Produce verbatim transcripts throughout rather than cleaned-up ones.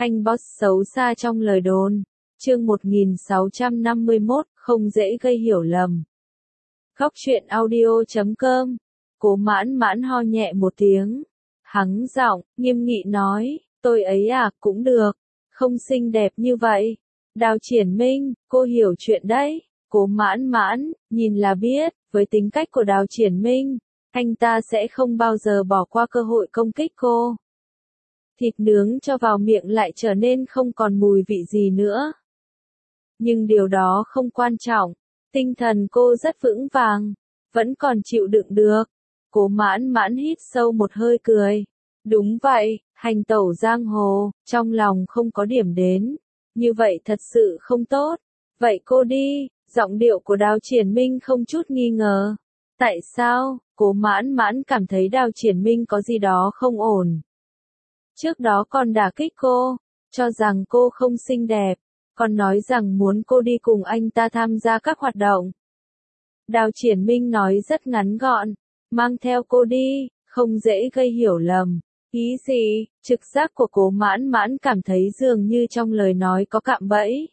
Anh boss xấu xa trong lời đồn. Chương một nghìn sáu trăm năm mươi mốt, không dễ gây hiểu lầm. Góc truyện audio chấm com. Cố Mãn Mãn ho nhẹ một tiếng. Hắng giọng, nghiêm nghị nói, tôi ấy à, cũng được. Không xinh đẹp như vậy. Đào Triển Minh, cô hiểu chuyện đấy. Cố Mãn Mãn, nhìn là biết, với tính cách của Đào Triển Minh, anh ta sẽ không bao giờ bỏ qua cơ hội công kích cô. Thịt nướng cho vào miệng lại trở nên không còn mùi vị gì nữa. Nhưng điều đó không quan trọng, tinh thần cô rất vững vàng, vẫn còn chịu đựng được. Cố Mãn Mãn hít sâu một hơi cười. Đúng vậy, hành tẩu giang hồ, trong lòng không có điểm đến. Như vậy thật sự không tốt. Vậy cô đi, giọng điệu của Đào Triển Minh không chút nghi ngờ. Tại sao? Cố Mãn Mãn cảm thấy Đào Triển Minh có gì đó không ổn. Trước đó còn đả kích cô, cho rằng cô không xinh đẹp, còn nói rằng muốn cô đi cùng anh ta tham gia các hoạt động. Đào Triển Minh nói rất ngắn gọn, mang theo cô đi, không dễ gây hiểu lầm. Ý gì? Trực giác của Cố Mãn Mãn cảm thấy dường như trong lời nói có cạm bẫy.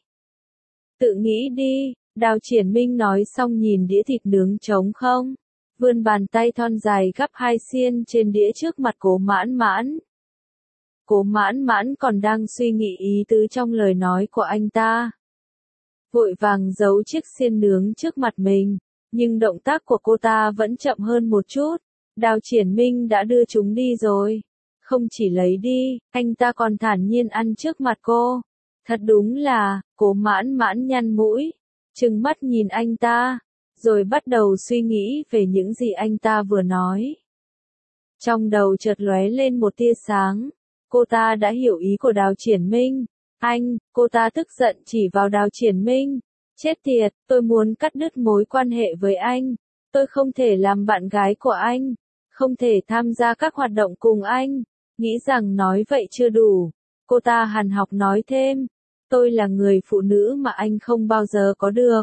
Tự nghĩ đi, Đào Triển Minh nói xong nhìn đĩa thịt nướng trống không, vươn bàn tay thon dài gắp hai xiên trên đĩa trước mặt Cố Mãn Mãn. Cố Mãn Mãn còn đang suy nghĩ ý tứ trong lời nói của anh ta. Vội vàng giấu chiếc xiên nướng trước mặt mình, nhưng động tác của cô ta vẫn chậm hơn một chút. Đào Triển Minh đã đưa chúng đi rồi. Không chỉ lấy đi, anh ta còn thản nhiên ăn trước mặt cô. Thật đúng là, Cố Mãn Mãn nhăn mũi, trừng mắt nhìn anh ta, rồi bắt đầu suy nghĩ về những gì anh ta vừa nói. Trong đầu chợt lóe lên một tia sáng. Cô ta đã hiểu ý của Đào Triển Minh. Anh, cô ta tức giận chỉ vào Đào Triển Minh. Chết tiệt, tôi muốn cắt đứt mối quan hệ với anh. Tôi không thể làm bạn gái của anh. Không thể tham gia các hoạt động cùng anh. Nghĩ rằng nói vậy chưa đủ. Cô ta hằn học nói thêm. Tôi là người phụ nữ mà anh không bao giờ có được.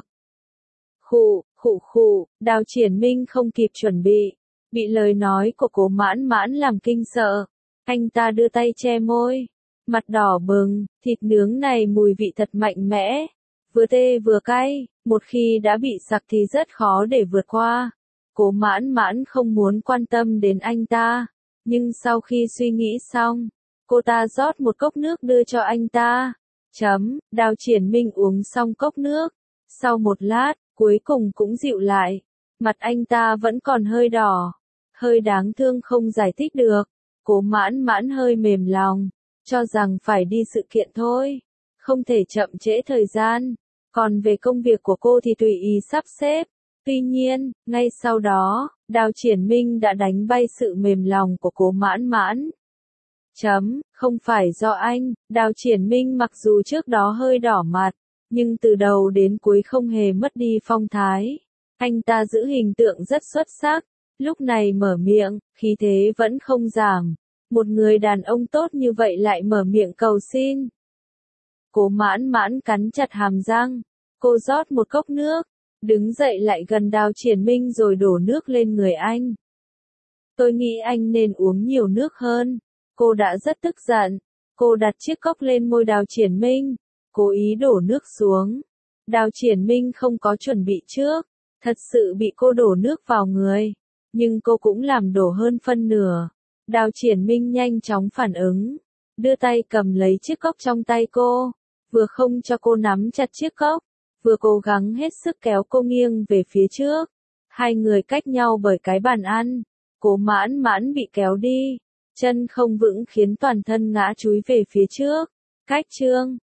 Khụ, khụ khụ, Đào Triển Minh không kịp chuẩn bị. Bị lời nói của Cố Mãn Mãn làm kinh sợ. Anh ta đưa tay che môi, mặt đỏ bừng, thịt nướng này mùi vị thật mạnh mẽ, vừa tê vừa cay, một khi đã bị sặc thì rất khó để vượt qua. Cố Mãn Mãn không muốn quan tâm đến anh ta, nhưng sau khi suy nghĩ xong, cô ta rót một cốc nước đưa cho anh ta. Chấm, Đào Triển Minh uống xong cốc nước, sau một lát, cuối cùng cũng dịu lại, mặt anh ta vẫn còn hơi đỏ, hơi đáng thương không giải thích được. Cố Mãn Mãn hơi mềm lòng, cho rằng phải đi sự kiện thôi, không thể chậm trễ thời gian, còn về công việc của cô thì tùy ý sắp xếp. Tuy nhiên, ngay sau đó, Đào Triển Minh đã đánh bay sự mềm lòng của Cố Mãn Mãn. Chấm, không phải do anh, Đào Triển Minh mặc dù trước đó hơi đỏ mặt, nhưng từ đầu đến cuối không hề mất đi phong thái. Anh ta giữ hình tượng rất xuất sắc. Lúc này mở miệng, khí thế vẫn không giảm. Một người đàn ông tốt như vậy lại mở miệng cầu xin. Cố Mãn Mãn cắn chặt hàm răng. Cô rót một cốc nước, đứng dậy lại gần Đào Triển Minh rồi đổ nước lên người anh. Tôi nghĩ anh nên uống nhiều nước hơn. Cô đã rất tức giận. Cô đặt chiếc cốc lên môi Đào Triển Minh, cố ý đổ nước xuống. Đào Triển Minh không có chuẩn bị trước, thật sự bị cô đổ nước vào người. Nhưng cô cũng làm đổ hơn phân nửa. Đào Triển Minh nhanh chóng phản ứng, đưa tay cầm lấy chiếc cốc trong tay cô, vừa không cho cô nắm chặt chiếc cốc, vừa cố gắng hết sức kéo cô nghiêng về phía trước. Hai người cách nhau bởi cái bàn ăn. Cố Mãn Mãn bị kéo đi, chân không vững khiến toàn thân ngã chúi về phía trước. Cách chương